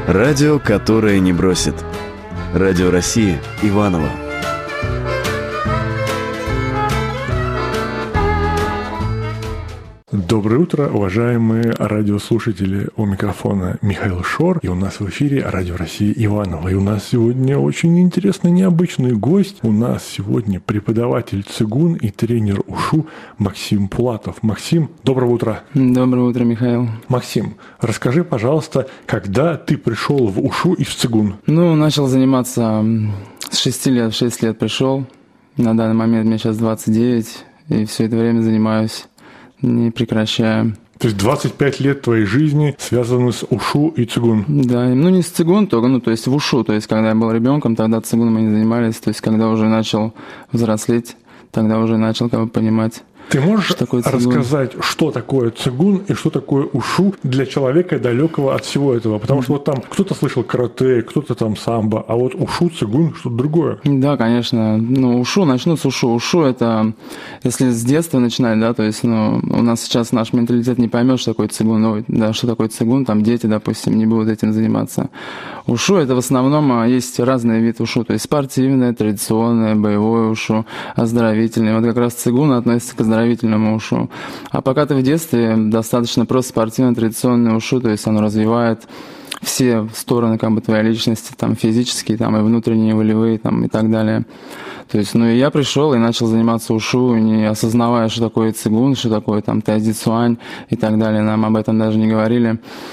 Радио, которое не бросит. Радио России Иваново. Доброе утро, уважаемые радиослушатели. У микрофона Михаил Шор, и у нас в эфире Радио России Иваново. И у нас сегодня очень интересный, необычный гость. У нас сегодня преподаватель цигун и тренер УШУ Максим Пулатов. Максим, доброе утро. Доброе утро, Михаил. Максим, расскажи, пожалуйста, когда ты пришел в УШУ и в цигун? Начал заниматься с 6 лет, в 6 лет пришел. На данный момент мне сейчас 29, и все это время занимаюсь, не прекращая. То есть 25 лет твоей жизни связаны с УШУ и цигун? Да, не с цигун только, то есть в УШУ. То есть когда я был ребенком, тогда цигуном мы не занимались. То есть когда уже начал взрослеть, тогда уже начал понимать. Ты можешь рассказать, что такое цигун и что такое УШУ для человека, далекого от всего этого? Потому что вот там кто-то слышал карате, кто-то там самбо, а вот УШУ, цигун, что-то другое. Да, конечно. УШУ, начну с УШУ. УШУ – это, если с детства начинать, да, то есть, у нас сейчас наш менталитет не поймет, что такое цигун, что такое цигун, там дети, допустим, не будут этим заниматься. УШУ – это в основном есть разные виды УШУ, то есть спортивное, традиционное, боевое УШУ, оздоровительное. Вот как раз цигун относится к оздоровительному УШУ. А пока ты в детстве, достаточно просто спортивное, традиционное УШУ, то есть оно развивает все стороны твоей личности, физические, и внутренние, и волевые, и так далее. То есть, и я пришел и начал заниматься УШУ, не осознавая, что такое цигун, что такое тайцзи-цюань и так далее. Нам об этом даже не говорили.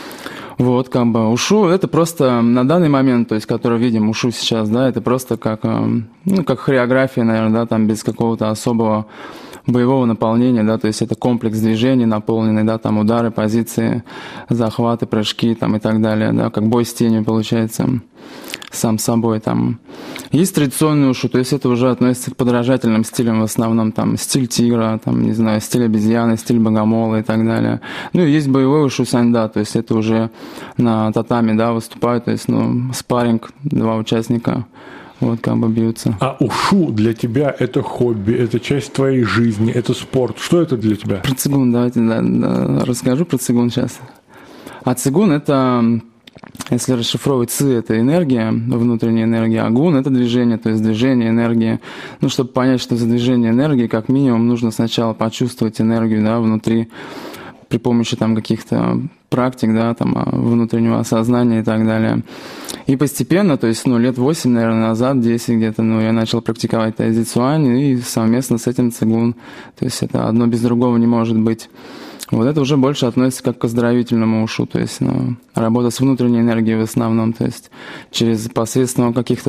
УШУ – это просто на данный момент, то есть, который видим УШУ сейчас, да, это просто как хореография, наверное, да, без какого-то особого боевого наполнения, да, то есть это комплекс движений наполненный, да, удары, позиции, захваты, прыжки, и так далее, да, как бой с тенью получается, сам собой, Есть традиционный УШУ, то есть это уже относится к подражательным стилям в основном, стиль тигра, стиль обезьяны, стиль богомола и так далее. И есть боевой УШУ саньда, то есть это уже на татами, да, выступают, то есть, спарринг, два участника, бьются. А УШУ для тебя это хобби, это часть твоей жизни, это спорт. Что это для тебя? Про цигун давайте расскажу про цигун сейчас. А цигун это, если расшифровывать, ци – это энергия, внутренняя энергия, а гун – это движение, то есть движение, энергия. Чтобы понять, что за движение энергии, как минимум, нужно сначала почувствовать энергию, да, внутри, при помощи каких-то практик, да, внутреннего осознания и так далее. И постепенно, то есть, лет 8, наверное, назад, 10 где-то, я начал практиковать тайцзи-цюань и совместно с этим цигун. То есть это одно без другого не может быть. Это уже больше относится как к оздоровительному УШУ, то есть, работа с внутренней энергией в основном, то есть через посредством каких-то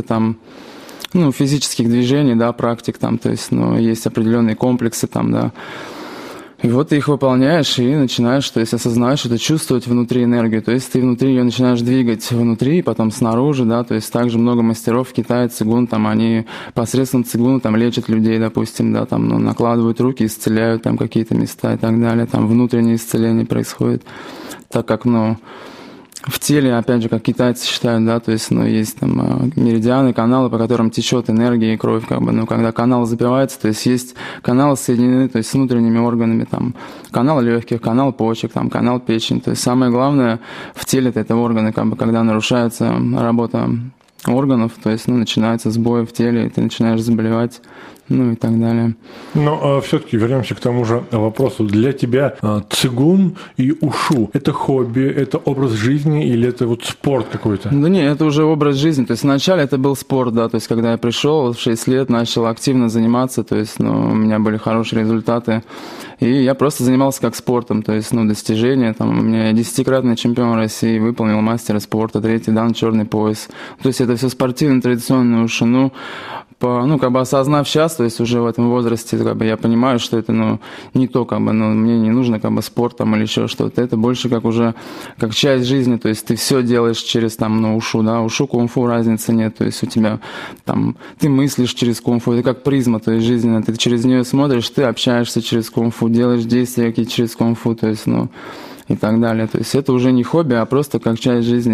физических движений, да, практик то есть, есть определенные комплексы да. И ты их выполняешь и начинаешь, то есть осознаешь это, чувствовать внутри энергию. То есть ты внутри ее начинаешь двигать внутри, потом снаружи, да, то есть также много мастеров в Китае цигун, они посредством цигуна лечат людей, допустим, да, накладывают руки, исцеляют какие-то места и так далее, внутреннее исцеление происходит, так как, в теле, опять же, как китайцы считают, да, то есть, есть меридианы, каналы, по которым течет энергия и кровь, когда канал запивается, то есть каналы соединены, то есть с внутренними органами, канал легких, канал почек, канал печени, то есть самое главное в теле это органы, когда нарушается работа органов, то есть, начинается сбой в теле, и ты начинаешь заболевать, и так далее. Но все-таки вернемся к тому же вопросу. Для тебя цигун и УШУ – это хобби, это образ жизни или это спорт какой-то? Да нет, это уже образ жизни. То есть вначале это был спорт, да, то есть когда я пришел в 6 лет, начал активно заниматься, то есть, у меня были хорошие результаты, и я просто занимался как спортом, то есть, достижения, у меня 10-кратный чемпион России, выполнил мастера спорта, 3-й дан, черный пояс. То есть это все спортивно, традиционное УШУ, осознав сейчас, то есть уже в этом возрасте, я понимаю, что это, не то, мне не нужно, спорт, или еще что-то. Это больше как уже, как часть жизни, то есть ты все делаешь через, УШУ, да, УШУ, кунг-фу, разницы нет, то есть у тебя, ты мыслишь через кунг-фу, это как призма, то есть жизненная, ты через нее смотришь, ты общаешься через кунг-фу, делаешь действия какие-то через кунг-фу, то есть, и так далее. То есть это уже не хобби, а просто как часть жизни,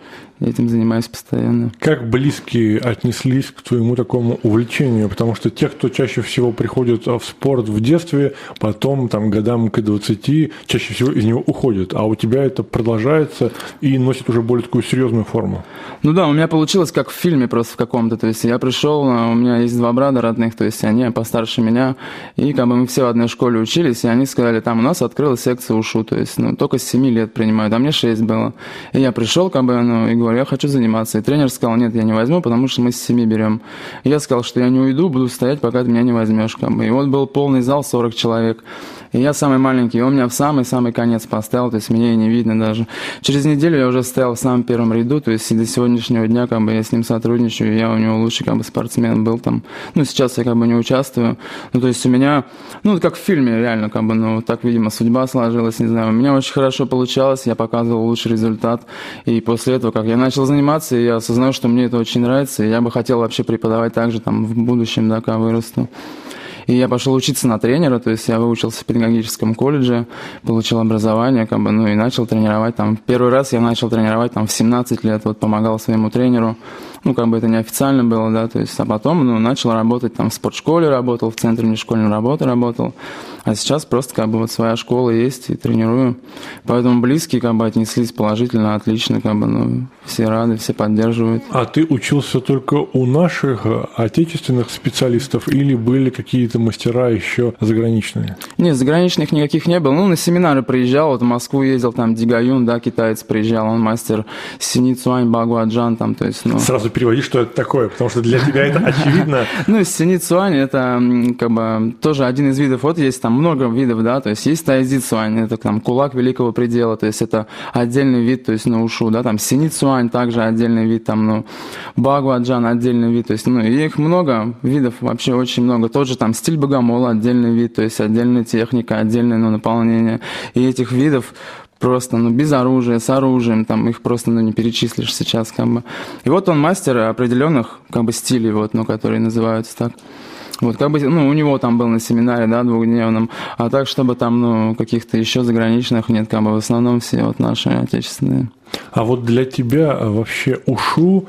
этим занимаюсь постоянно. Как близкие отнеслись к твоему такому увлечению? Потому что те, кто чаще всего приходят в спорт в детстве, потом там годам к 20, чаще всего из него уходят. А у тебя это продолжается и носит уже более такую серьезную форму. Ну да, у меня получилось как в фильме просто в каком-то. То есть я пришел, у меня есть 2 брата родных, то есть они постарше меня, и как бы мы все в одной школе учились, и они сказали, там у нас открылась секция УШУ, то есть только с 7 лет принимают, а мне 6 было. И я пришел, как бы, и говорю, я хочу заниматься. И тренер сказал, нет, я не возьму, потому что мы с 7 берем. И я сказал, что я не уйду, буду стоять, пока ты меня не возьмешь. Как бы. И вот был полный зал, 40 человек. И я самый маленький, и он меня в самый-самый конец поставил, то есть меня и не видно даже. Через неделю я уже стоял в самом первом ряду, то есть и до сегодняшнего дня как бы я с ним сотрудничаю, я у него лучший как бы спортсмен был там. Ну, сейчас я как бы не участвую. Ну, то есть у меня, ну, как в фильме реально, как бы, ну, так, видимо, судьба сложилась, не знаю. У меня очень хорошо получалось, я показывал лучший результат. И после этого, как я начал заниматься, я осознал, что мне это очень нравится, и я бы хотел вообще преподавать также там в будущем, да, когда вырасту. И я пошел учиться на тренера, то есть я выучился в педагогическом колледже, получил образование, как бы, ну и начал тренировать там. Первый раз я начал тренировать там в 17 лет, вот помогал своему тренеру. Ну, как бы это неофициально было, да, то есть, а потом, ну, начал работать там в спортшколе, работал, в центре внешкольной работы работал, а сейчас просто, как бы, вот своя школа есть и тренирую. Поэтому близкие, как бы, отнеслись положительно, отлично, как бы, ну, все рады, все поддерживают. А ты учился только у наших отечественных специалистов или были какие-то мастера еще заграничные? Нет, заграничных никаких не было. Ну, на семинары приезжал, вот в Москву ездил, там, Дигаюн, да, китаец приезжал, он мастер Сини Цуань, Багуаджан, там, то есть, ну... Сразу переводи, что это такое, потому что для тебя это очевидно. Ну, Сини Цуань, это, как бы, тоже один из видов, вот есть там много видов, да, то есть есть Тайзи Цуань, это там кулак великого предела, то есть это отдельный вид, то есть, ну, ушу, да, там Сини Цуань также отдельный вид, там, ну, Багуаджан отдельный вид, то есть, ну, и их много видов, вообще очень много. Тот же там стиль Богомола отдельный вид, то есть отдельная техника, отдельное, ну, наполнение. И этих видов просто, ну, без оружия, с оружием, там, их просто, ну, не перечислишь сейчас, как бы. И вот он мастер определенных, как бы, стилей, вот, ну, которые называются так. Вот, как бы, ну, у него там был на семинаре, да, 2-дневном, а так, чтобы там, ну, каких-то еще заграничных нет, как бы, в основном все вот наши отечественные. А вот для тебя вообще ушу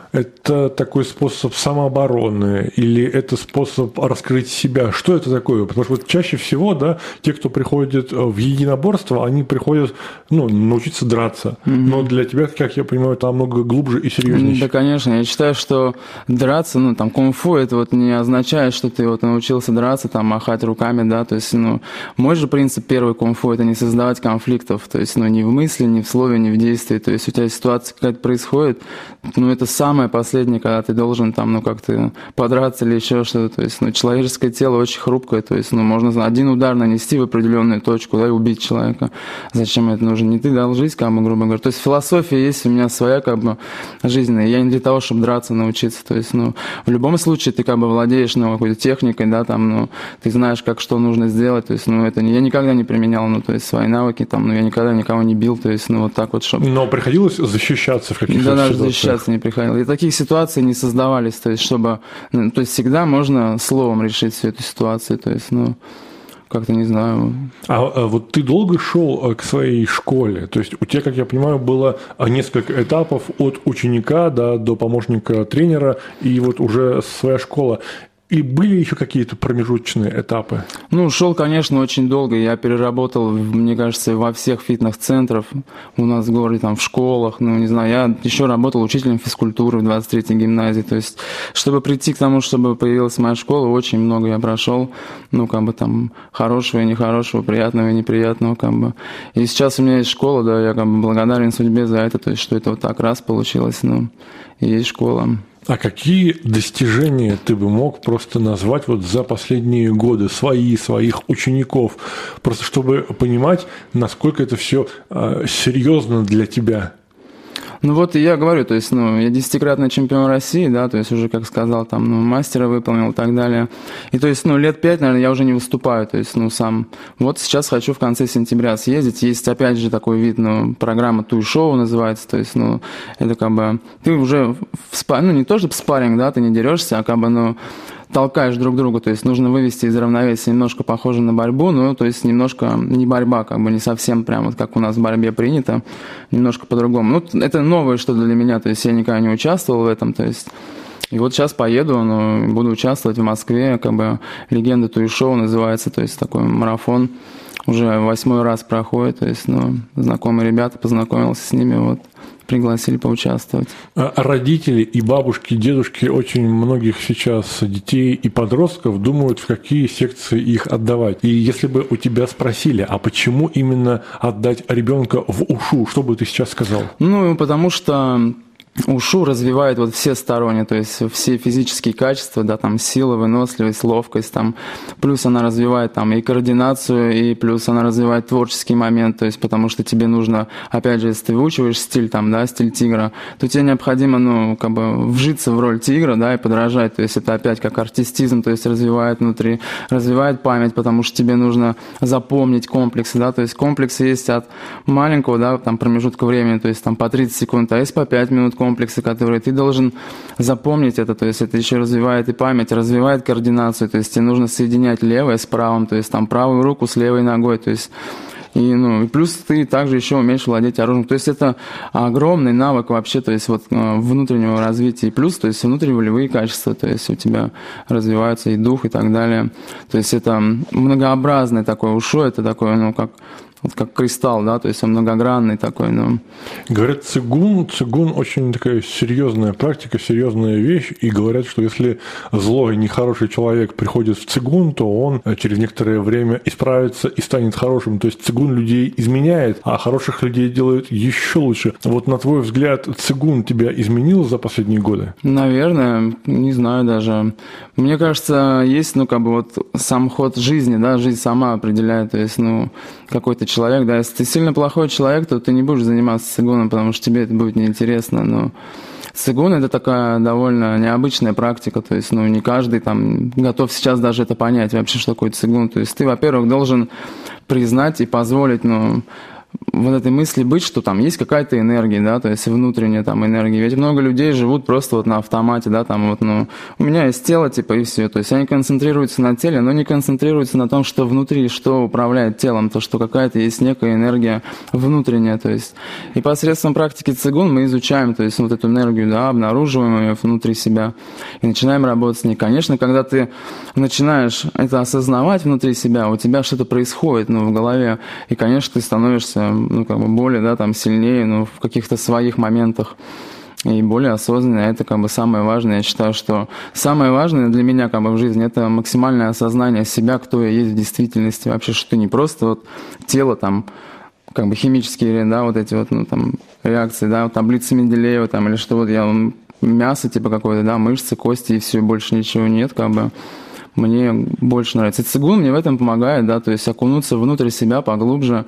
это такой способ самообороны или это способ раскрыть себя? Что это такое? Потому что вот чаще всего, да, те, кто приходит в единоборство, они приходят, ну, научиться драться. Но для тебя, как я понимаю, там много глубже и серьезнее. Да, конечно. Я считаю, что драться, ну, там, кунг-фу, это вот не означает, что ты вот научился драться, там, махать руками, да, то есть, ну, мой же принцип первый кунг-фу – это не создавать конфликтов, то есть, ну, ни в мысли, ни в слове, ни в действии, то есть, у тебя ситуация какая-то происходит, ну, это самое последнее, когда ты должен там, ну, как-то подраться или еще что-то. То есть, ну, человеческое тело очень хрупкое, то есть, ну, можно один удар нанести в определенную точку, да, и убить человека. Зачем это нужно? Не ты дал жизнь, как бы, грубо говоря. То есть, философия есть у меня своя, как бы, жизненная. Я не для того, чтобы драться научиться. То есть, ну, в любом случае ты, как бы, владеешь, ну, какой-то техникой, да, там, ну, ты знаешь, как, что нужно сделать. То есть, ну, это я никогда не применял, ну, то есть, свои навыки, там, ну, я никогда никого не бил, то есть, ну, вот так вот, чтобы... Но приходилось защищаться в каких-то ситуациях? Да, даже ситуациях? защищаться не приходилось. И таких ситуаций не создавались, то есть, чтобы... Ну, то есть, всегда можно словом решить всю эту ситуацию, то есть, ну... Как-то не знаю. А вот ты долго шел к своей школе? То есть у тебя, как я понимаю, было несколько этапов от ученика, да, до помощника тренера, и вот уже своя школа. И были еще какие-то промежуточные этапы? Ну, шел, конечно, очень долго. Я переработал, мне кажется, во всех фитнес-центрах у нас в городе, там, в школах, ну, не знаю. Я еще работал учителем физкультуры в 23-й гимназии. То есть, чтобы прийти к тому, чтобы появилась моя школа, очень много я прошел. Ну, как бы там хорошего и нехорошего, приятного и неприятного, как бы. И сейчас у меня есть школа, да, я как бы благодарен судьбе за это, то есть, что это вот так раз получилось, ну, и есть школа. А какие достижения ты бы мог просто назвать вот за последние годы своих учеников, просто чтобы понимать, насколько это все серьезно для тебя? Ну вот и я говорю, то есть, ну, я 10-кратный чемпион России, да, то есть уже, как сказал, там, ну, мастера выполнил и так далее. И то есть, ну, лет 5, наверное, я уже не выступаю, то есть, ну, сам. Вот сейчас хочу в конце сентября съездить. Есть, опять же, такой вид, ну, программа туй-шоу называется, то есть, ну, это как бы, ты уже, ну, не то, чтобы спарринг, да, ты не дерешься, а как бы, ну, толкаешь друг друга, то есть нужно вывести из равновесия, немножко похоже на борьбу, но то есть немножко не борьба, как бы не совсем прям вот как у нас в борьбе принято, немножко по-другому. Ну, это новое что для меня, то есть я никогда не участвовал в этом, то есть и вот сейчас поеду, буду участвовать в Москве, как бы «Легенда Туи-шоу» называется, то есть такой марафон, уже 8-й раз проходит, то есть, знакомые ребята, познакомился с ними, вот, пригласили поучаствовать. Родители и бабушки, и дедушки очень многих сейчас детей и подростков думают, в какие секции их отдавать. И если бы у тебя спросили, а почему именно отдать ребенка в УШУ, что бы ты сейчас сказал? Ну, потому что УШУ развивает вот все сторонние, то есть все физические качества, да, там сила, выносливость, ловкость, там, плюс она развивает там и координацию, и плюс она развивает творческий момент, то есть потому что тебе нужно, опять же, если ты выучиваешь стиль там, да, стиль тигра, то тебе необходимо, как бы вжиться в роль тигра, да, и подражать, то есть это опять как артистизм, то есть развивает внутри, развивает память, потому что тебе нужно запомнить комплексы, да, то есть комплексы есть от маленького, да, там промежутка времени, то есть там по 30 секунд, а есть по 5 минут комплексы, которые ты должен запомнить это, то есть это еще развивает и память, развивает координацию, то есть тебе нужно соединять левое с правым, то есть там правую руку с левой ногой, то есть и плюс ты также еще умеешь владеть оружием, то есть это огромный навык вообще, то есть вот внутреннего развития, и плюс, то есть внутриволевые качества, то есть у тебя развивается и дух и так далее, то есть это многообразный такой УШУ, это такой, как кристалл, да, то есть он многогранный такой, Говорят, цигун очень такая серьезная практика, серьезная вещь, и говорят, что если злой, нехороший человек приходит в цигун, то он через некоторое время исправится и станет хорошим. То есть цигун людей изменяет, а хороших людей делает еще лучше. Вот на твой взгляд, цигун тебя изменил за последние годы? Наверное, не знаю даже. Мне кажется, есть, сам ход жизни, да, жизнь сама определяет, то есть, какой-то человек, да, если ты сильно плохой человек, то ты не будешь заниматься цигуном, потому что тебе это будет неинтересно, но цигун – это такая довольно необычная практика, то есть, не каждый там готов сейчас даже это понять вообще, что такое цигун, то есть ты, во-первых, должен признать и позволить, вот этой мысли быть, что там есть какая-то энергия, да, то есть внутренняя там энергия. Ведь много людей живут просто вот на автомате, да, там вот, у меня есть тело, типа, и все. То есть они концентрируются на теле, но не концентрируются на том, что внутри, что управляет телом, то, что какая-то есть некая энергия внутренняя, то есть. И посредством практики цигун мы изучаем, то есть, вот эту энергию, да, обнаруживаем ее внутри себя и начинаем работать с ней. Конечно, когда ты начинаешь это осознавать внутри себя, у тебя что-то происходит, в голове, и, конечно, ты становишься более, да, там, сильнее, в каких-то своих моментах и более осознанно. Это, самое важное. Я считаю, что самое важное для меня, в жизни, это максимальное осознание себя, кто я есть в действительности. Вообще, что ты не просто вот тело, там, химические, да, вот эти вот, реакции, да, таблицы Менделеева, там, или что вот я, мясо, типа, какое-то, да, мышцы, кости, и все, больше ничего нет, Мне больше нравится. И цигун мне в этом помогает, да, то есть окунуться внутрь себя поглубже,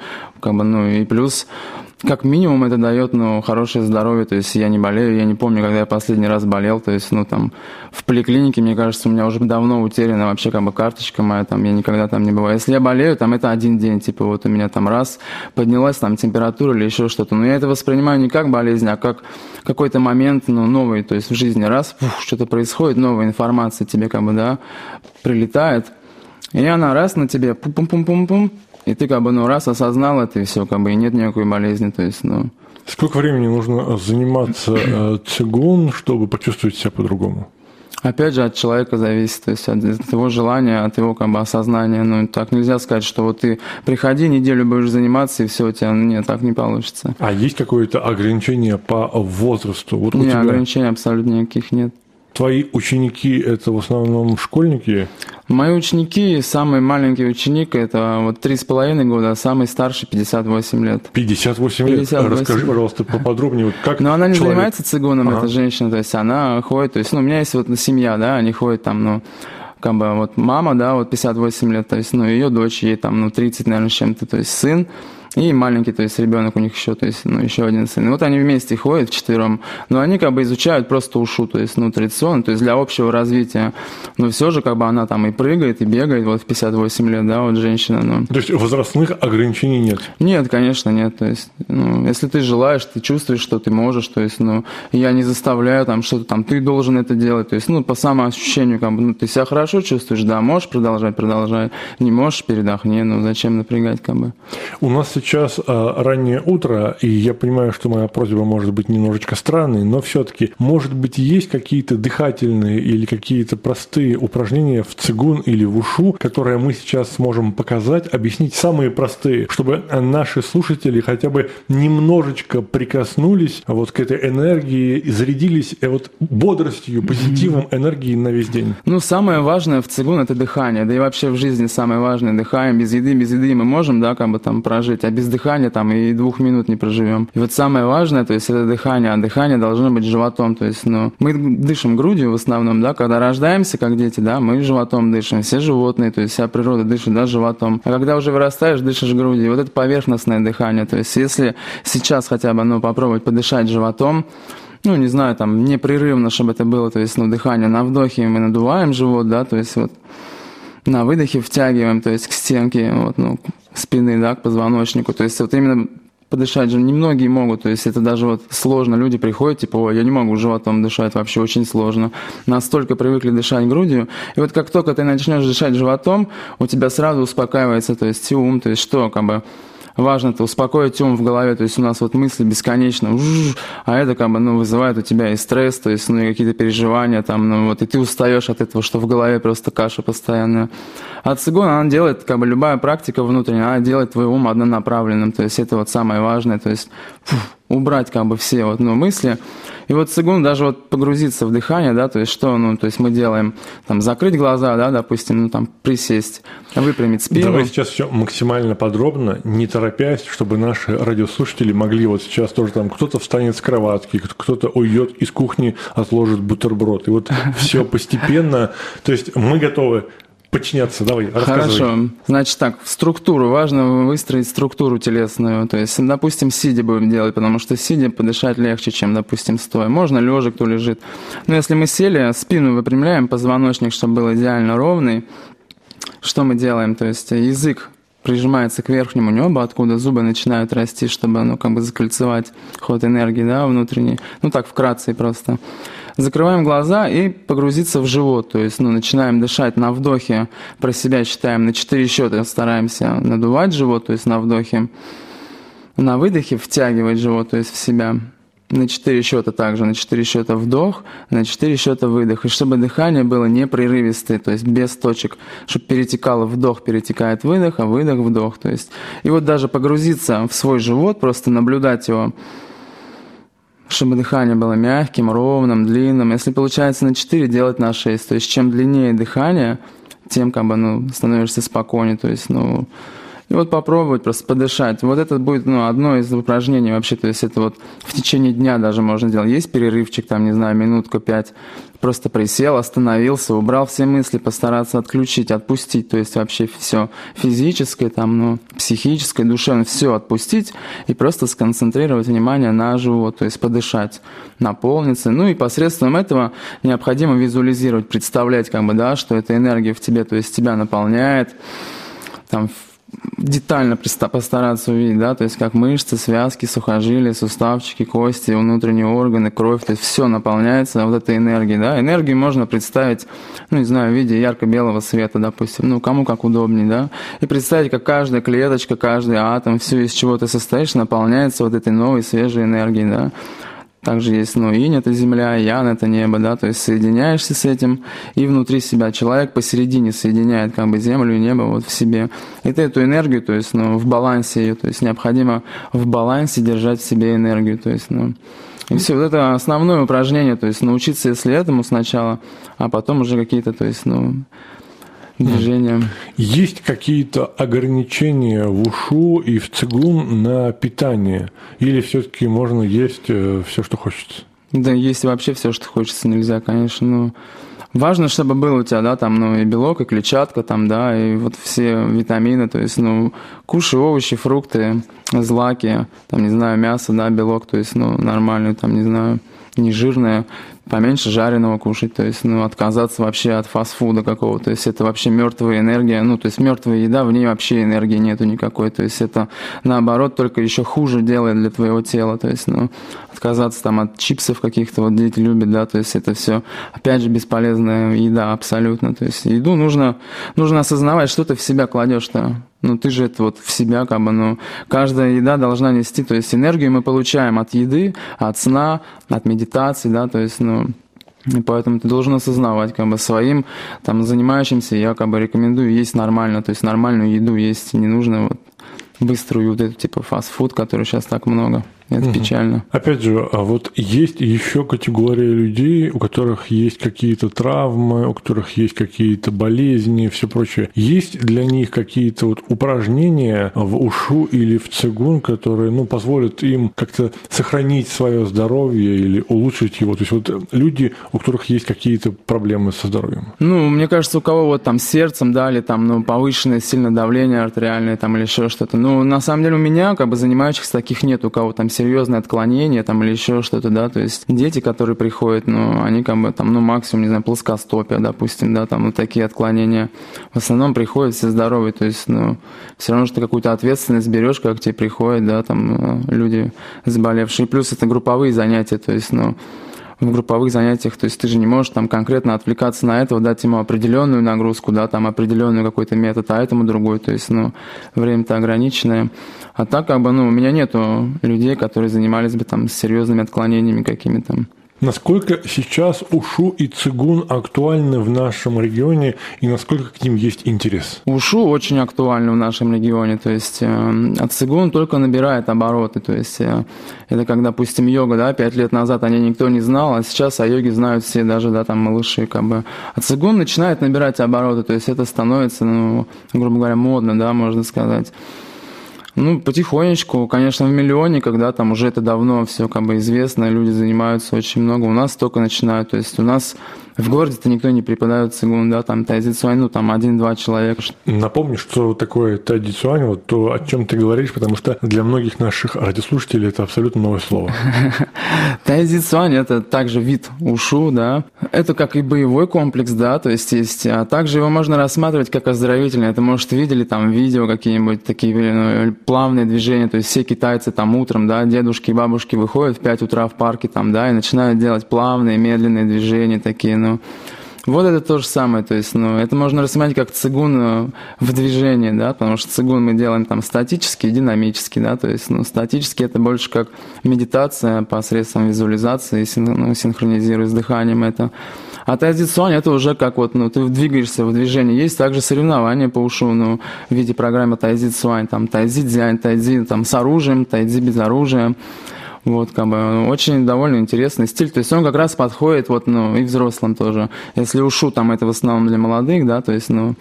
и плюс, как минимум, это дает, хорошее здоровье, то есть я не болею, я не помню, когда я последний раз болел, то есть, в поликлинике, мне кажется, у меня уже давно утеряна вообще, карточка моя, там, я никогда там не бываю. Если я болею, там, это один день, типа, вот у меня там раз поднялась, там, температура или еще что-то, но я это воспринимаю не как болезнь, а как какой-то момент, новый, то есть в жизни раз, что-то происходит, новая информация тебе, да, прилетает, и она раз на тебе, пум-пум-пум-пум-пум, и ты, раз осознал это, и все, и нет никакой болезни, то есть, Сколько времени нужно заниматься цигун, чтобы почувствовать себя по-другому? Опять же, от человека зависит, то есть от его желания, от его осознания. Так нельзя сказать, что вот ты приходи, неделю будешь заниматься, и все, у тебя, нет, так не получится. А есть какое-то ограничение по возрасту? Вот нет, ограничений абсолютно никаких нет. Твои ученики – это в основном школьники? Мои ученики, самый маленький ученик – это 3,5 года, а самый старший – 58 лет. 58 лет? 58. Расскажи, пожалуйста, поподробнее. Как но она не человек... занимается цигуном, эта женщина, то есть она ходит, то есть, у меня есть семья, да, они ходят там, мама, да, 58 лет, то есть, ее дочь, ей там, 30, наверное, с чем-то, то есть сын, и маленький, то есть ребенок у них еще, то есть, ну, еще один сын. И вот они вместе ходят вчетвером, но они как бы изучают просто ушу, то есть, ну, традиционно, то есть для общего развития. Но все же как бы она там и прыгает, и бегает, вот в 58 лет, да, вот женщина. Ну. То есть возрастных ограничений нет? Нет, конечно, нет. То есть, ну, если ты желаешь, ты чувствуешь, что ты можешь, то есть, ну, я не заставляю там что-то там, ты должен это делать, то есть, ну, по самоощущению, как бы, ну, ты себя хорошо чувствуешь, да, можешь продолжать, не можешь, передохни, ну, зачем напрягать, как бы. У нас сейчас раннее утро, и я понимаю, что моя просьба может быть немножечко странной, но все-таки, может быть, есть какие-то дыхательные или какие-то простые упражнения в цигун или в ушу, которые мы сейчас сможем показать, объяснить самые простые, чтобы наши слушатели хотя бы немножечко прикоснулись вот к этой энергии и зарядились вот бодростью, позитивом, энергией на весь день. Ну, самое важное в цигун – это дыхание, да и вообще в жизни самое важное – дыхание. Без еды мы можем, да, как бы там прожить, а без дыхания там и 2 минут не проживем. И вот самое важное, то есть это дыхание, а дыхание должно быть животом, то есть, ну, мы дышим грудью в основном, да, когда рождаемся, как дети, да, мы животом дышим, все животные, то есть вся природа дышит, да, животом. А когда уже вырастаешь, дышишь грудью, вот это поверхностное дыхание, то есть если сейчас хотя бы, ну, попробовать подышать животом, ну, не знаю, там, непрерывно, чтобы это было, то есть, ну, дыхание на вдохе мы надуваем живот, да, то есть вот на выдохе втягиваем, то есть к стенке, вот, ну, спины, да, к позвоночнику, то есть вот именно подышать же немногие могут, то есть это даже вот сложно, люди приходят, типа, ой, я не могу животом дышать, вообще очень сложно. Настолько привыкли дышать грудью, и вот как только ты начнешь дышать животом, у тебя сразу успокаивается, то есть ум, то есть что, как бы, важно-то успокоить ум в голове, то есть у нас вот мысли бесконечно, а это как бы, ну, вызывает у тебя и стресс, то есть, ну, и какие-то переживания там, ну, вот, и ты устаешь от этого, что в голове просто каша постоянная. А цигун, она делает, как бы, любая практика внутренняя, она делает твой ум однонаправленным, то есть это вот самое важное, то есть убрать, как бы, все вот, ну, мысли. И вот цигун даже вот погрузиться в дыхание, да, то есть что, ну, то есть мы делаем, там, закрыть глаза, да, допустим, ну, там, присесть, выпрямить спину. Давай сейчас все максимально подробно, не торопясь, чтобы наши радиослушатели могли вот сейчас тоже там, кто-то встанет с кроватки, кто-то уйдет из кухни, отложит бутерброд. И вот все постепенно, то есть мы готовы подчиняться. Давай, рассказывай. Хорошо. Значит так, структуру. Важно выстроить структуру телесную. То есть, допустим, сидя будем делать, потому что сидя подышать легче, чем, допустим, стоя. Можно лежа, кто лежит. Но если мы сели, спину выпрямляем, позвоночник, чтобы был идеально ровный. Что мы делаем? То есть язык прижимается к верхнему небу, откуда зубы начинают расти, чтобы, ну, как бы закольцевать ход энергии, да, внутренний. Ну, так, вкратце просто. Закрываем глаза и погрузиться в живот, то есть, ну, начинаем дышать на вдохе, про себя считаем на 4 счета, стараемся надувать живот, то есть на вдохе, на выдохе втягивать живот, то есть в себя, на 4 счета также, на 4 счета вдох, на 4 счета выдох, и чтобы дыхание было непрерывистое, то есть без точек, чтобы перетекало вдох, перетекает выдох, а выдох, вдох, то есть, и вот даже погрузиться в свой живот, просто наблюдать его, чтобы дыхание было мягким, ровным, длинным. Если получается на 4, делать на 6. То есть чем длиннее дыхание, тем как бы, ну, становишься спокойнее. То есть, ну, и вот попробовать просто подышать. Вот это будет, ну, одно из упражнений вообще. То есть это вот в течение дня даже можно сделать. Есть перерывчик, там, не знаю, минутку, 5. Просто присел, остановился, убрал все мысли, постараться отключить, отпустить. То есть вообще все физическое, там, ну, психическое, душевное, все отпустить и просто сконцентрировать внимание на живот, то есть подышать, наполниться. Ну и посредством этого необходимо визуализировать, представлять, как бы, да, что эта энергия в тебе, то есть тебя наполняет, там, детально постараться увидеть, да, то есть как мышцы, связки, сухожилия, суставчики, кости, внутренние органы, кровь, то есть все наполняется вот этой энергией, да. Энергию можно представить, ну, не знаю, в виде ярко-белого света, допустим, ну, кому как удобнее, да, и представить, как каждая клеточка, каждый атом, все, из чего ты состоишь, наполняется вот этой новой, свежей энергией, да. Также есть, ну, инь – это земля, ян – это небо, да, то есть соединяешься с этим, и внутри себя человек посередине соединяет как бы землю и небо вот в себе. И ты эту энергию, то есть, ну, в балансе ее, то есть необходимо в балансе держать в себе энергию, то есть, ну, и все, вот это основное упражнение, то есть научиться, если этому сначала, а потом уже какие-то, то есть, ну, движения. Есть какие-то ограничения в ушу и в цигун на питание? Или все-таки можно есть все, что хочется? Да, есть вообще все, что хочется, нельзя, конечно. Ну, Важно, чтобы был у тебя, да, там, ну, и белок, и клетчатка, там, да, и вот все витамины, то есть, ну, кушай овощи, фрукты, злаки, там, не знаю, мясо, да, белок, то есть, ну, нормальный, там, не знаю, не жирное, поменьше жареного кушать, то есть, ну, отказаться вообще от фастфуда какого-то, то есть это вообще мертвая энергия, ну, то есть мертвая еда, в ней вообще энергии нету никакой, то есть это, наоборот, только еще хуже делает для твоего тела, то есть, ну, отказаться там от чипсов каких-то, вот дети любят, да, то есть это все, опять же, бесполезная еда абсолютно, то есть еду нужно осознавать, что ты в себя кладешь-то. Ну, ты же это вот в себя, как бы, ну, каждая еда должна нести, то есть энергию мы получаем от еды, от сна, от медитации, да, то есть, ну, и поэтому ты должен осознавать, как бы, своим, там, занимающимся, я, как бы, рекомендую есть нормально, то есть нормальную еду есть, не нужно вот быструю вот эту, типа, фастфуд, который сейчас так много. Это печально. Опять же, а вот есть еще категория людей, у которых есть какие-то травмы, у которых есть какие-то болезни, все прочее. Есть для них какие-то вот упражнения в ушу или в цигун, которые, ну, позволят им как-то сохранить свое здоровье или улучшить его? То есть вот люди, у которых есть какие-то проблемы со здоровьем. Ну, мне кажется, у кого вот там с сердцем, да, или там, ну, повышенное сильно давление артериальное, там, или еще что-то. Ну, на самом деле у меня, как бы, занимающихся таких нет, у кого там серьезное отклонение там или еще что-то, да, то есть дети, которые приходят, ну, они как бы там, ну, максимум, не знаю, плоскостопие, допустим, да, там вот такие отклонения. В основном приходят все здоровые, то есть, ну, все равно, что какую-то ответственность берешь, как тебе приходят, да, там люди заболевшие. Плюс это групповые занятия, то есть, ну, в групповых занятиях, то есть ты же не можешь там конкретно отвлекаться на это, дать ему определенную нагрузку, да, там определенный какой-то метод, а этому другой, то есть, ну, время-то ограниченное. А так, как бы, ну, у меня нету людей, которые занимались бы там серьезными отклонениями какими-то. Насколько сейчас ушу и цигун актуальны в нашем регионе и насколько к ним есть интерес? Ушу очень актуально в нашем регионе, то есть цигун только набирает обороты, то есть это как, допустим, йога, да, 5 лет назад о ней никто не знал, а сейчас о йоге знают все, даже, да, там малыши, как бы. А цигун начинает набирать обороты, то есть это становится, ну, грубо говоря, модно, да, можно сказать. Ну, потихонечку, конечно, в миллионниках, да, там уже это давно все как бы известно, люди занимаются очень много. У нас только начинают, то есть у нас в городе-то никто не преподает цигун, да, там тайзи-цюань, ну, там 1-2 человека. Напомню, что такое тайзи-цюань, вот то, о чем ты говоришь, потому что для многих наших радиослушателей это абсолютно новое слово. Тайзи-цюань – это также вид ушу, да. Это как и боевой комплекс, да, то есть, а также его можно рассматривать как оздоровительный. Это, может, видели там видео какие-нибудь такие, ну, плавные движения, то есть все китайцы там утром, да, дедушки и бабушки выходят в 5 утра в парке там, да, и начинают делать плавные, медленные движения такие, ну, вот это то же самое, то есть, ну, это можно рассматривать как цигун в движении, да, потому что цигун мы делаем там статически и динамически, да, то есть, ну, статически это больше как медитация посредством визуализации, ну, синхронизируя с дыханием это. А тайзи-цюань это уже как вот, ну, ты двигаешься в движении. Есть также соревнования по ушу, ну, в виде программы тайзи-цюань, там, тайзи-дзянь, тайзи, там, с оружием, тайзи без оружия. Вот, как бы, очень довольно интересный стиль. То есть он как раз подходит, вот, ну, и взрослым тоже. Если ушу, там, это в основном для молодых, да, то есть, ну,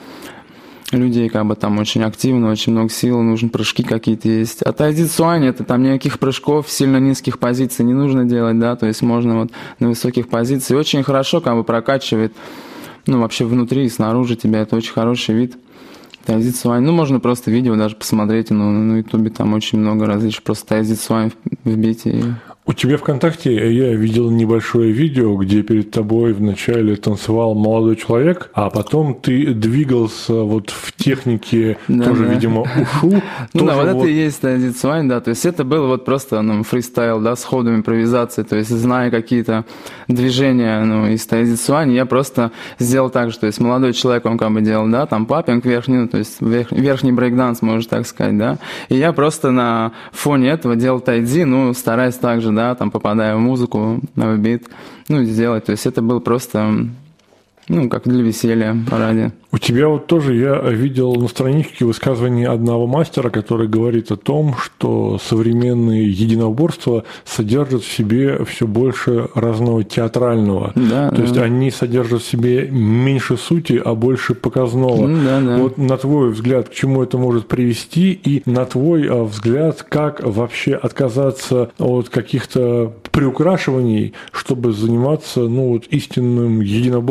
людей, как бы, там очень активно, очень много сил, нужны прыжки какие-то есть. А тайзи-цюань, это там никаких прыжков, сильно низких позиций не нужно делать, да, то есть можно вот на высоких позициях. Очень хорошо, как бы, прокачивает, ну, вообще внутри и снаружи тебя, это очень хороший вид. Тайзи-цюань, ну, можно просто видео даже посмотреть, ну, на ютубе там очень много различных, просто тайзи-цюань вбить. У тебя ВКонтакте я видел небольшое видео, где перед тобой вначале танцевал молодой человек, а потом ты двигался вот в технике, да, тоже, да, видимо, ушу. Ну да, вот это и есть тайзи-цюань, да, то есть это был вот просто, ну, фристайл, да, с ходом импровизации, то есть зная какие-то движения, ну, из тайзи-цюань, я просто сделал так же, то есть молодой человек, он как бы делал, да, там папинг верхний, ну, то есть верхний брейкданс, можно так сказать, да, и я просто на фоне этого делал тайзи, ну, стараясь также, да, там, попадая в музыку, в бит, ну, сделать. То есть это было просто, ну, как для веселья, ради. У тебя вот тоже я видел на страничке высказывание одного мастера, который говорит о том, что современные единоборства содержат в себе все больше разного театрального. Да, то есть они содержат в себе меньше сути, а больше показного. Да, да. Вот на твой взгляд, к чему это может привести, и на твой взгляд, как вообще отказаться от каких-то приукрашиваний, чтобы заниматься, ну, вот, истинным единоборством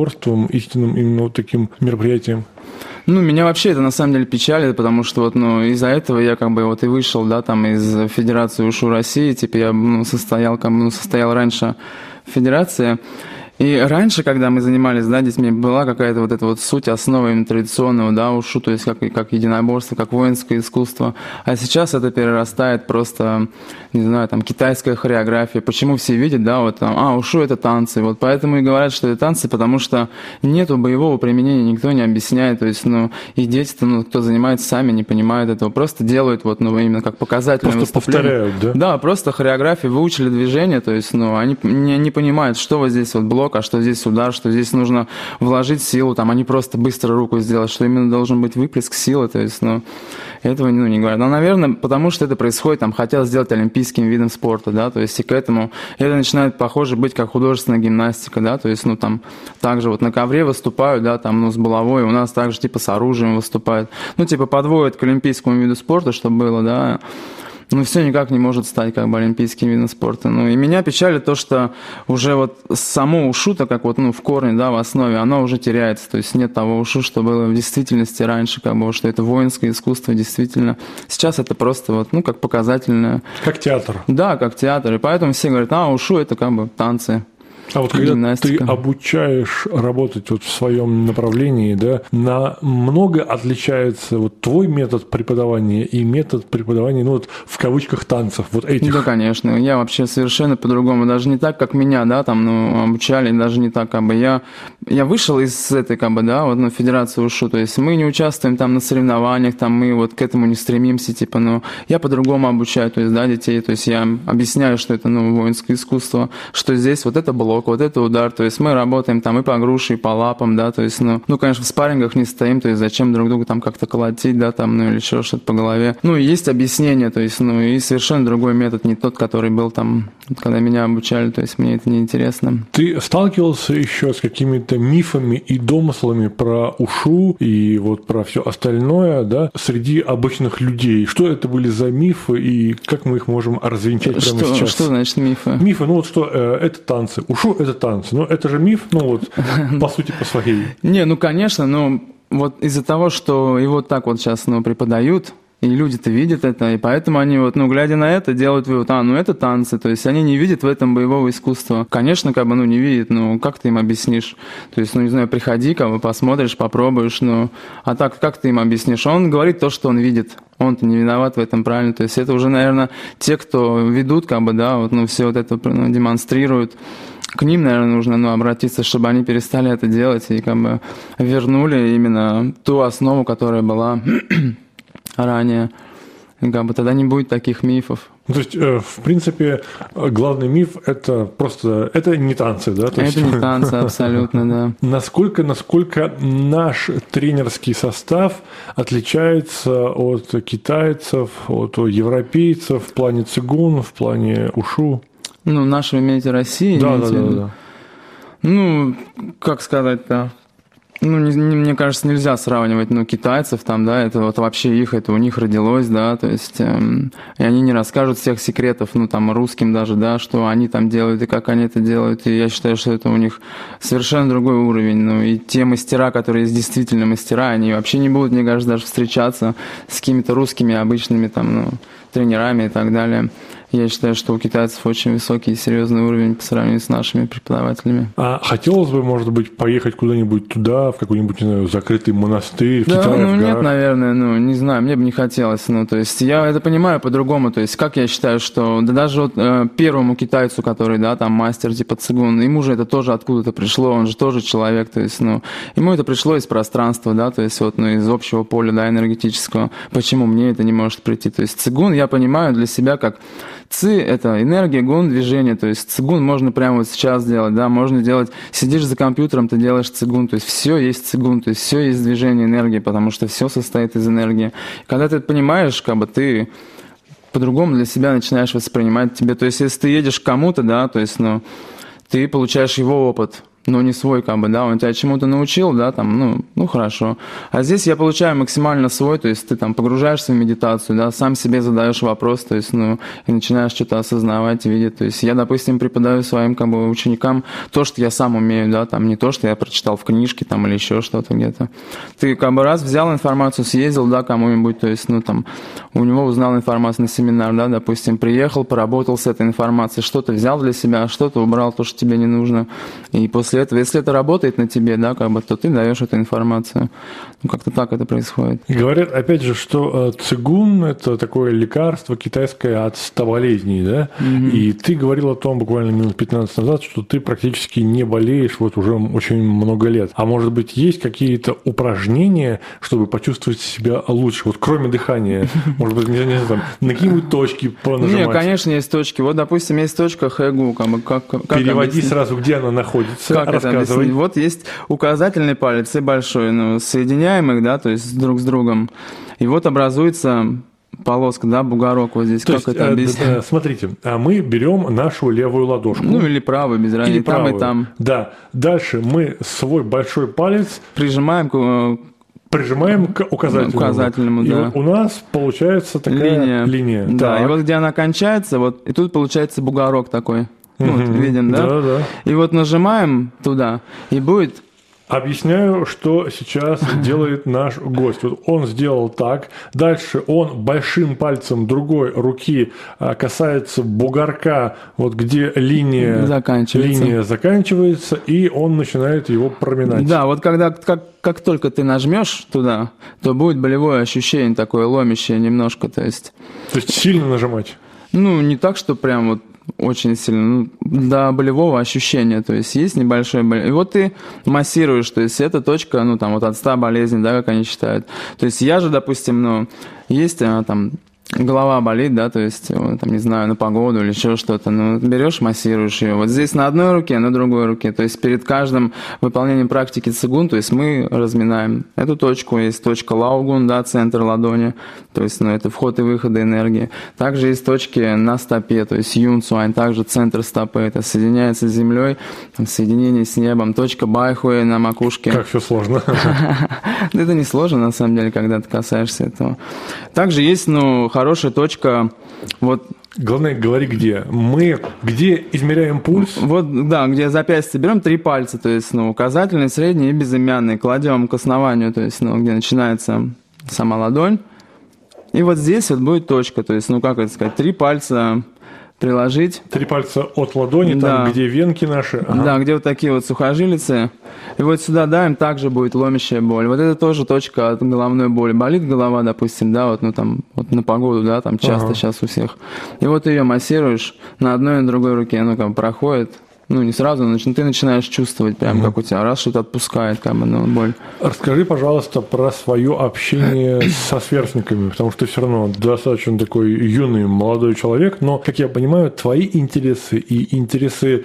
самым истинным именно вот таким мероприятием? Ну, меня вообще это на самом деле печалит, потому что вот, ну, из-за этого я как бы вот и вышел, да, там из Федерации УШУ России, типа я, ну, состоял раньше в Федерации. И раньше, когда мы занимались, да, детьми, была какая-то вот эта вот суть, основа именно традиционного, да, ушу, то есть как единоборство, как воинское искусство. А сейчас это перерастает просто, не знаю, там, китайская хореография. Почему все видят, да, вот там, ушу это танцы. Вот поэтому и говорят, что это танцы, потому что нету боевого применения, никто не объясняет. То есть, ну, и дети-то, ну, кто занимается, сами не понимают этого. Просто делают вот, ну, именно как показательное выступление. Повторяют, да? Да, просто хореографию, выучили движение, то есть, ну, они не понимают, что вот здесь вот блок, а что здесь удар, что здесь нужно вложить силу, там, они просто быстро руку сделать, что именно должен быть выплеск силы, то есть, ну, этого, ну, не говорят. Но, наверное, потому что это происходит, там, хотят сделать олимпийским видом спорта, да, то есть, и к этому это начинает, похоже, быть как художественная гимнастика, да, то есть, ну, там, также вот на ковре выступают, да, там, ну, с булавой, у нас также, типа, с оружием выступают, ну, типа, подводят к олимпийскому виду спорта, чтобы было, да. Ну, все никак не может стать как бы олимпийским видом спорта. Ну, и меня печалит то, что уже вот само ушу-то, как вот, ну, в корне, да, в основе, оно уже теряется. То есть нет того ушу, что было в действительности раньше, как бы, что это воинское искусство, действительно. Сейчас это просто вот, ну, как показательное. Как театр. Да, как театр. И поэтому все говорят, ушу это как бы танцы. А вот когда гимнастика. Ты обучаешь работать вот в своем направлении, да, намного отличается вот твой метод преподавания и метод преподавания, ну вот в кавычках танцев, вот этих? Да, конечно. Я вообще совершенно по-другому. Даже не так, как меня, да, там, ну, обучали, даже не так, как бы. Я вышел из этой, как бы, да, вот на Федерацию УШУ, то есть мы не участвуем там на соревнованиях, там мы вот к этому не стремимся, типа, ну, я по-другому обучаю, то есть, да, детей, то есть я объясняю, что это, ну, воинское искусство, что здесь вот это блок, вот это удар, то есть мы работаем там и по груше, и по лапам, да, то есть, ну, конечно, в спаррингах не стоим, то есть зачем друг друга там как-то колотить, да, там, ну, или еще что-то по голове. Ну, и есть объяснение, то есть, ну, и совершенно другой метод, не тот, который был там, когда меня обучали, то есть мне это неинтересно. Ты сталкивался еще с какими-то мифами и домыслами про ушу и вот про все остальное, да, среди обычных людей? Что это были за мифы и как мы их можем развенчать прямо сейчас? Что значит мифы? Мифы, ну вот что, это танцы, ушу – это танцы, но это же миф, ну вот, по сути, по своей. Не, ну, конечно, но вот из-за того, что его так вот сейчас, ну, преподают, и люди-то видят это, и поэтому они вот, ну, глядя на это, делают вывод, ну, это танцы, то есть они не видят в этом боевого искусства. Конечно, как бы, ну, не видят, ну, как ты им объяснишь? То есть, ну, не знаю, приходи, как бы, посмотришь, попробуешь, ну, а так, как ты им объяснишь? Он говорит то, что он видит, он-то не виноват в этом, правильно? То есть это уже, наверное, те, кто ведут, как бы, да, вот, ну, все вот это, ну, демонстрируют. К ним, наверное, нужно, ну, обратиться, чтобы они перестали это делать и, как бы, вернули именно ту основу, которая была ранее. И, как бы, тогда не будет таких мифов. То есть, в принципе, главный миф – это просто, это не танцы, да? Это не танцы, абсолютно, да. Насколько наш тренерский состав отличается от китайцев, от европейцев в плане цигун, в плане ушу? Ну, нашего имеете России? Да. Ну, как сказать-то? Ну, мне кажется, нельзя сравнивать, ну, китайцев там, да, это вот вообще их, это у них родилось, да, то есть, и они не расскажут всех секретов, ну, там, русским даже, да, что они там делают и как они это делают, и я считаю, что это у них совершенно другой уровень, ну, и те мастера, которые есть действительно мастера, они вообще не будут, мне кажется, даже встречаться с какими-то русскими обычными, там, ну, тренерами и так далее. Я считаю, что у китайцев очень высокий и серьезный уровень по сравнению с нашими преподавателями. А хотелось бы, может быть, поехать куда-нибудь туда, в какой-нибудь, не знаю, закрытый монастырь, в да, Китае, ну в горах? Нет, наверное, ну, не знаю, мне бы не хотелось. Ну, то есть я это понимаю по-другому. То есть как я считаю, что да, даже вот первому китайцу, который, да, там мастер типа цигун, ему же это тоже откуда-то пришло, он же тоже человек, то есть, ну, ему это пришло из пространства, да, то есть вот, ну, из общего поля, да, энергетического. Почему мне это не может прийти? То есть цигун я понимаю для себя как ци – это энергия, гун – движение, то есть цигун можно прямо вот сейчас делать, да, можно делать, сидишь за компьютером, ты делаешь цигун, то есть все есть цигун, то есть все есть движение энергии, потому что все состоит из энергии. Когда ты это понимаешь, как бы ты по-другому для себя начинаешь воспринимать тебе, то есть если ты едешь к кому-то, да, то есть, ну, ты получаешь его опыт, но не свой, как бы, да, он тебя чему-то научил, да, там, ну, ну хорошо. А здесь я получаю максимально свой, то есть ты там погружаешься в медитацию, да, сам себе задаешь вопрос, то есть, ну, и начинаешь что-то осознавать, видеть. То есть я, допустим, преподаю своим как бы ученикам то, что я сам умею, да, там не то, что я прочитал в книжке там или еще что-то где-то. Ты как бы раз взял информацию, съездил, да, кому-нибудь, то есть, ну, там, у него узнал информацию на семинар, да, допустим, приехал, поработал с этой информацией, что-то взял для себя, что-то убрал, то, что тебе не нужно. И после этого, если это работает на тебе, да, как бы, то ты даешь эту информацию. Ну, как-то так это происходит. И говорят, опять же, что цигун – это такое лекарство китайское от 100 болезней, да? И ты говорил о том буквально минут 15 назад, что ты практически не болеешь вот уже очень много лет. А может быть, есть какие-то упражнения, чтобы почувствовать себя лучше? Вот кроме дыхания, может быть, не знаю, там, на какие-нибудь точки понажимать? Нет, конечно, есть точки. Вот, допустим, есть точка Хэгу. Как переводи сразу, где она находится, как рассказывай. Вот есть указательный палец и большой, ну, соединяем их, да, то есть друг с другом. И вот образуется полоска, да, бугорок вот здесь. То как есть, это объяснить? Смотрите, мы берем нашу левую ладошку. Ну, или правую, без разницы, и там, и там. Да. Дальше мы свой большой палец прижимаем к указательному. Да. И вот у нас получается такая линия. Да, так. И вот где она кончается, вот, и тут получается бугорок такой. Вот, видим, да? Да. И вот нажимаем туда, и будет... Объясняю, что сейчас делает наш гость. Вот он сделал так. Дальше он большим пальцем другой руки касается бугорка, вот где линия заканчивается, и он начинает его проминать. Да, вот когда как только ты нажмешь туда, то будет болевое ощущение такое ломящее немножко, то есть сильно нажимать? Ну, не так, что прям вот очень сильно, ну, до болевого ощущения, то есть есть небольшое болезнь. И вот ты массируешь, то есть эта точка, ну, там, вот от 100 болезней, да, как они считают. То есть я же, допустим, ну, есть там... голова болит, да, то есть, там, не знаю, на погоду или еще что-то, ну, берешь, массируешь ее. Вот здесь на одной руке, на другой руке. То есть перед каждым выполнением практики цигун, то есть мы разминаем эту точку. Есть точка лаугун, да, центр ладони, то есть, ну, это вход и выход энергии. Также есть точки на стопе, то есть юн цуань, также центр стопы, это соединяется с землей, соединение с небом. Точка байхуэ на макушке. Как все сложно. Это не сложно, на самом деле, когда ты касаешься этого. Также есть, ну, хорошая точка, вот... Главное, говори где. Мы где измеряем пульс? Вот, да, где запястье берем 3 пальца, то есть, ну, указательный, средний и безымянный, кладем к основанию, то есть, ну, где начинается сама ладонь. И вот здесь вот будет точка, то есть, ну, как это сказать, 3 пальца приложить. 3 пальца от ладони, да. Там, где венки наши. Ага. Да, где вот такие вот сухожилицы. И вот сюда даем, также будет ломящая боль. Вот это тоже точка от головной боли. Болит голова, допустим, да, вот, ну, там, вот на погоду, да, там часто сейчас у всех. И вот ее массируешь на одной и на другой руке, ну, как проходит. Ну, не сразу, но ты начинаешь чувствовать прям, как у тебя раз что-то отпускает, как бы, ну, боль. Расскажи, пожалуйста, про свое общение со сверстниками, потому что ты все равно достаточно такой юный, молодой человек, но, как я понимаю, твои интересы и интересы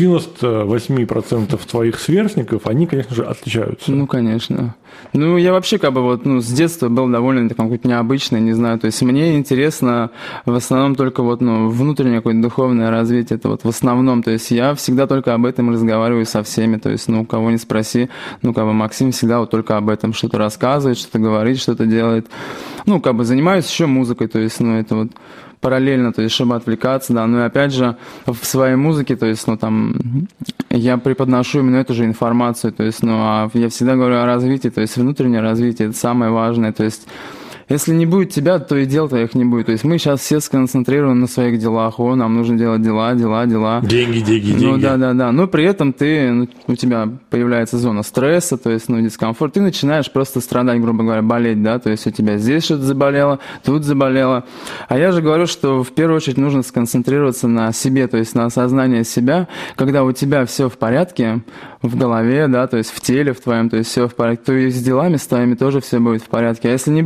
98% твоих сверстников, они, конечно же, отличаются. Ну, конечно. Ну, я вообще, как бы, вот, ну, с детства был довольно какой-то необычный, не знаю, то есть мне интересно в основном только вот, ну, внутреннее какое-то духовное развитие, это вот в основном, то есть я всегда только об этом разговариваю со всеми, то есть, ну, кого не спроси, ну, как бы Максим всегда вот только об этом что-то рассказывает, что-то говорит, что-то делает. Ну, как бы занимаюсь еще музыкой, то есть, ну, это вот параллельно, то есть, чтобы отвлекаться, да, ну, и опять же, в своей музыке, то есть, ну, там, я преподношу именно эту же информацию, то есть, ну, а я всегда говорю о развитии, то есть, внутреннее развитие, это самое важное, то есть, если не будет тебя, то и дел твоих не будет. То есть мы сейчас все сконцентрированы на своих делах. О, нам нужно делать дела. Деньги. Ну да. Но при этом у тебя появляется зона стресса, то есть, ну, дискомфорт. Ты начинаешь просто страдать, грубо говоря, болеть, да. То есть у тебя здесь что-то заболело, тут заболело. А я же говорю, что в первую очередь нужно сконцентрироваться на себе, то есть на осознании себя. Когда у тебя все в порядке, в голове, да, то есть в теле в твоем, то есть все в порядке, то и с делами с твоими тоже все будет в порядке. А если не будет тебя,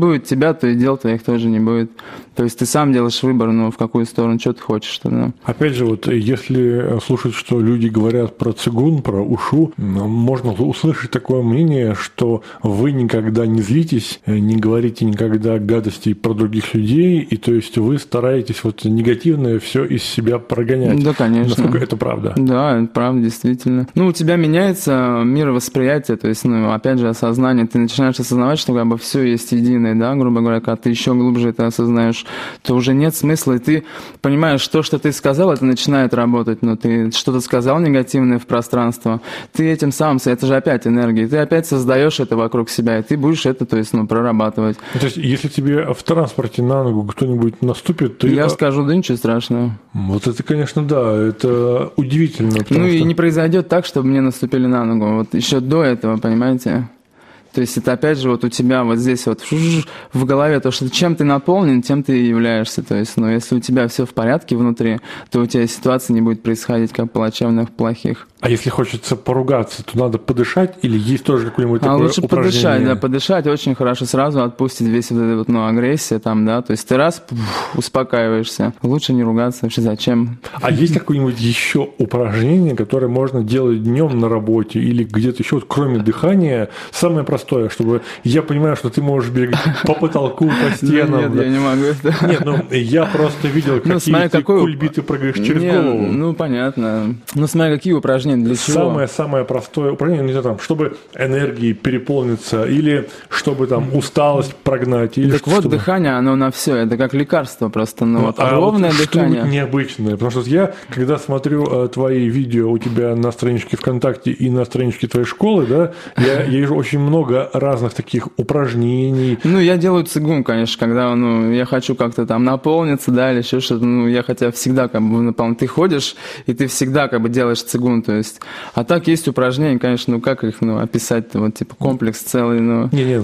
тебя, то и дел твоих тоже не будет. То есть ты сам делаешь выбор, в какую сторону, что ты хочешь. Да. Опять же, вот если слушать, что люди говорят про цигун, про ушу, можно услышать такое мнение, что вы никогда не злитесь, не говорите никогда гадостей про других людей, и то есть вы стараетесь вот негативное все из себя прогонять. Да, конечно. Насколько это правда? Да, это правда, действительно. У тебя меняется мировосприятие, то есть, опять же, осознание. Ты начинаешь осознавать, что как бы все есть единое, да, грубо говоря, когда ты еще глубже это осознаешь, то уже нет смысла, и ты понимаешь, что ты сказал, это начинает работать, но ты что-то сказал негативное в пространство, ты этим самым, это же опять энергия, ты опять создаешь это вокруг себя, и ты будешь это, то есть, прорабатывать. То есть, если тебе в транспорте на ногу кто-нибудь наступит, ты... Я скажу, да ничего страшного. Вот это, конечно, да, это удивительно. И не произойдет так, чтобы мне наступили на ногу, вот еще до этого, понимаете? То есть это опять же вот у тебя вот здесь вот в голове то, что чем ты наполнен, тем ты и являешься. То есть, если у тебя все в порядке внутри, то у тебя ситуация не будет происходить как плачевных, плохих. А если хочется поругаться, то надо подышать или есть тоже какое-нибудь такое лучше упражнение? Подышать, да, подышать очень хорошо, сразу отпустить весь вот этот агрессия там, да, то есть ты раз успокаиваешься, лучше не ругаться, вообще зачем? А есть какое-нибудь еще упражнение, которое можно делать днем на работе или где-то еще, вот, кроме дыхания, самое простое, чтобы я понимаю, что ты можешь бегать по потолку, по стенам. Нет, я не могу это. Нет, я просто видел, какие ты кульбиты прыгаешь через голову. Понятно. Смотри, какие упражнения. Для чего? Самое простое упражнение, не знаю, там, чтобы энергией переполниться, или чтобы там усталость прогнать. Или так вот, дыхание, оно на все, это как лекарство просто. Ровное дыхание. Что-нибудь необычное. Потому что я, когда смотрю твои видео у тебя на страничке ВКонтакте и на страничке твоей школы, да, я вижу очень много разных таких упражнений. Я делаю цигун, конечно, когда я хочу как-то там наполниться, да, или еще что-то. Я хотя всегда как бы наполнен. Ты ходишь, и ты всегда как бы делаешь цигун, то есть. А так есть упражнения, конечно, как их описать-то, вот типа комплекс целый, Нет,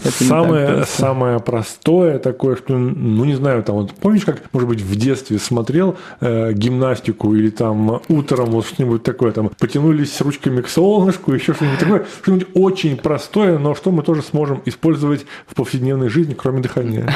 самое простое такое, что, не знаю, там вот помнишь, как, может быть, в детстве смотрел гимнастику или там утром вот что-нибудь такое, там потянулись ручками к солнышку, еще что-нибудь такое, что-нибудь очень простое, но что мы тоже сможем использовать в повседневной жизни, кроме дыхания.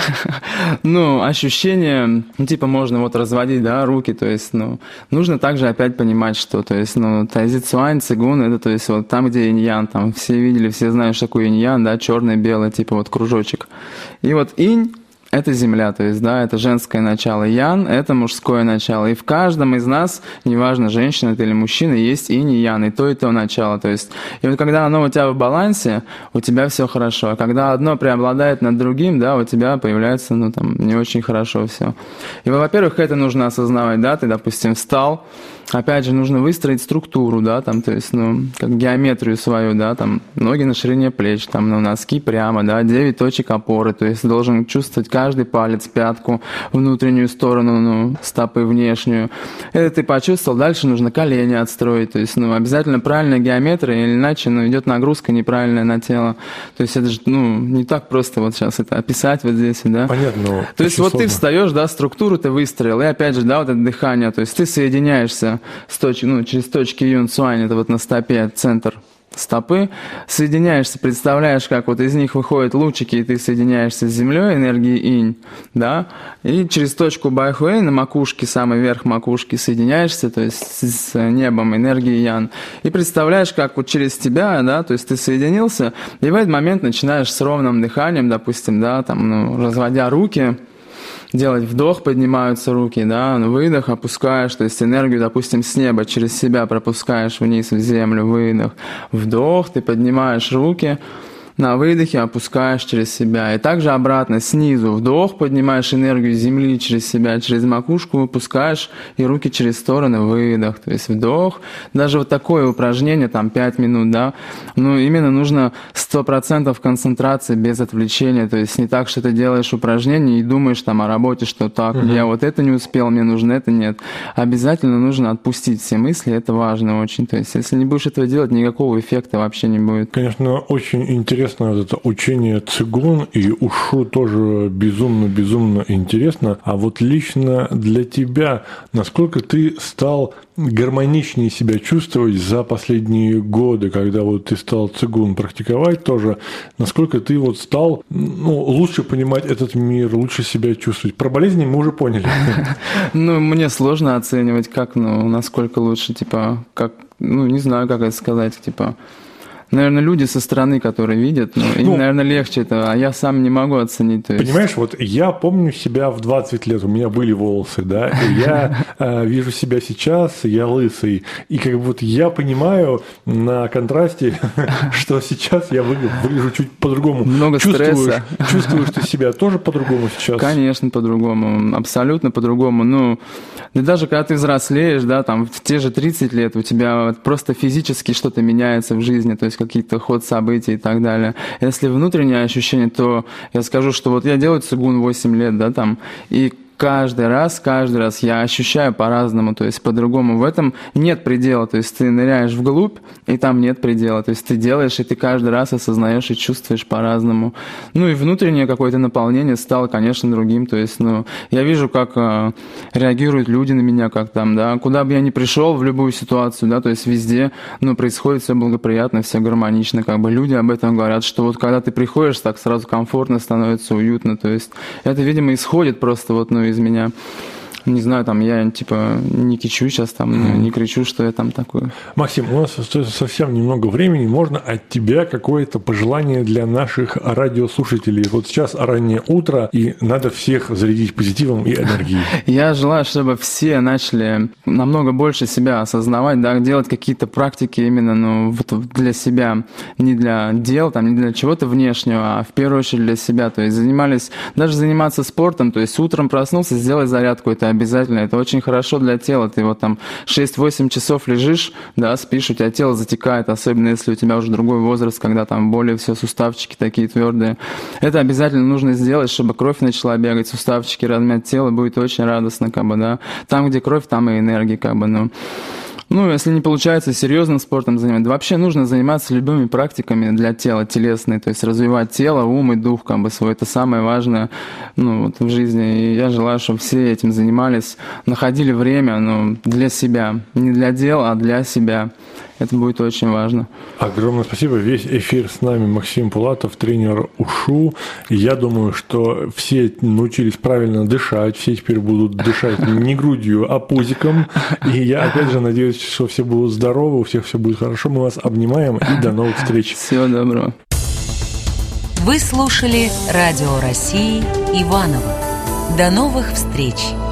Ощущение, можно вот разводить, да, руки, то есть, нужно также опять понимать, что, то есть, тайзи-цуань, цигун, это, то есть, вот там, где инь-ян, там все видели, все знают, что такое инь-ян, да, черное, белое, типа вот кружочек. И вот инь — это земля, то есть, да, это женское начало, ян — это мужское начало. И в каждом из нас, неважно, женщина это или мужчина, есть инь и ян, и то начало. То есть, и вот когда оно у тебя в балансе, у тебя все хорошо. А когда одно преобладает над другим, да, у тебя появляется, не очень хорошо все. И, во-первых, это нужно осознавать, да, ты, допустим, встал, опять же, нужно выстроить структуру, да, там, то есть, как геометрию свою, да, там, ноги на ширине плеч, там, носки прямо, да, 9 точек опоры, то есть, должен чувствовать каждый палец, пятку, внутреннюю сторону, стопы внешнюю. Это ты почувствовал, дальше нужно колени отстроить, то есть, обязательно правильная геометрия, или иначе, идет нагрузка неправильная на тело. То есть, это же, не так просто вот сейчас это описать вот здесь, да. Понятно. То есть, вот сложно. Ты встаешь, да, структуру ты выстроил, и опять же, да, вот это дыхание, то есть, ты соединяешься через точки юн-цуань, это вот на стопе, центр стопы, соединяешься, представляешь, как вот из них выходят лучики, и ты соединяешься с землей, энергией инь, да, и через точку байхуэй на макушке, самый верх макушки, соединяешься, то есть с небом, энергией ян, и представляешь, как вот через тебя, да, то есть ты соединился, и в этот момент начинаешь с ровным дыханием, допустим, да, там, разводя руки, делать вдох, поднимаются руки, да, выдох, опускаешь, то есть энергию, допустим, с неба через себя пропускаешь вниз в землю, выдох, вдох, ты поднимаешь руки, на выдохе опускаешь через себя. И также обратно, снизу вдох, поднимаешь энергию земли через себя, через макушку выпускаешь, и руки через стороны, выдох. То есть вдох. Даже вот такое упражнение, там 5 минут, да, именно нужно 100% концентрации без отвлечения. То есть не так, что ты делаешь упражнение и думаешь там о работе, что так, я вот это не успел, мне нужно это, нет. Обязательно нужно отпустить все мысли, это важно очень. То есть если не будешь этого делать, никакого эффекта вообще не будет. Конечно, очень интересно интересно вот это учение цигун и ушу тоже безумно интересно. А вот лично для тебя, насколько ты стал гармоничнее себя чувствовать за последние годы, когда вот ты стал цигун практиковать тоже, насколько ты вот стал лучше понимать этот мир, лучше себя чувствовать? Про болезни мы уже поняли. Мне сложно оценивать, насколько лучше, не знаю, как это сказать, наверное, люди со стороны, которые видят, им, наверное, легче это, а я сам не могу оценить. Понимаешь, вот я помню себя в 20 лет, у меня были волосы, да, и я вижу себя сейчас, я лысый, и я понимаю на контрасте, что сейчас я выгляжу чуть по-другому. Много стресса. Чувствуешь ты себя тоже по-другому сейчас? Конечно, по-другому, абсолютно по-другому. Да даже когда ты взрослеешь, да, в те же 30 лет у тебя просто физически что-то меняется в жизни, то есть какие-то ход событий и так далее. Если внутреннее ощущение, то я скажу, что вот я делаю цигун 8 лет, да, и каждый раз я ощущаю по-разному, то есть по-другому. В этом нет предела, то есть ты ныряешь вглубь, и там нет предела. То есть ты делаешь, и ты каждый раз осознаешь и чувствуешь по-разному. И внутреннее какое-то наполнение стало, конечно, другим. То есть, я вижу, как реагируют люди на меня, куда бы я ни пришел, в любую ситуацию, да, то есть везде, происходит все благоприятно, все гармонично, люди об этом говорят, что вот когда ты приходишь, так сразу комфортно становится, уютно, то есть это, видимо, исходит просто из меня. Не знаю, я не кичу сейчас, не кричу, что я такой. Максим, у нас остается совсем немного времени. Можно от тебя какое-то пожелание для наших радиослушателей? Вот сейчас раннее утро, и надо всех зарядить позитивом и энергией. Я желаю, чтобы все начали намного больше себя осознавать, да, делать какие-то практики именно для себя, не для дел, не для чего-то внешнего, а в первую очередь для себя. То есть заниматься спортом, то есть утром проснулся, сделать зарядку, это обязательно. Это очень хорошо для тела. Ты 6-8 часов лежишь, да, спишь, у тебя тело затекает, особенно если у тебя уже другой возраст, когда боли, все, суставчики такие твердые. Это обязательно нужно сделать, чтобы кровь начала бегать, суставчики размять тело, будет очень радостно, да. Там, где кровь, там и энергия, если не получается серьезным спортом заниматься, вообще нужно заниматься любыми практиками для тела, телесной, то есть развивать тело, ум и дух, свой. Это самое важное, в жизни. И я желаю, чтобы все этим занимались, находили время, для себя. Не для дел, а для себя. Это будет очень важно. Огромное спасибо. Весь эфир с нами Максим Пулатов, тренер УШУ. Я думаю, что все научились правильно дышать, все теперь будут дышать не грудью, а пузиком. И я, опять же, надеюсь, что все будут здоровы, у всех все будет хорошо. Мы вас обнимаем и до новых встреч. Всего доброго. Вы слушали Радио России Иваново. До новых встреч!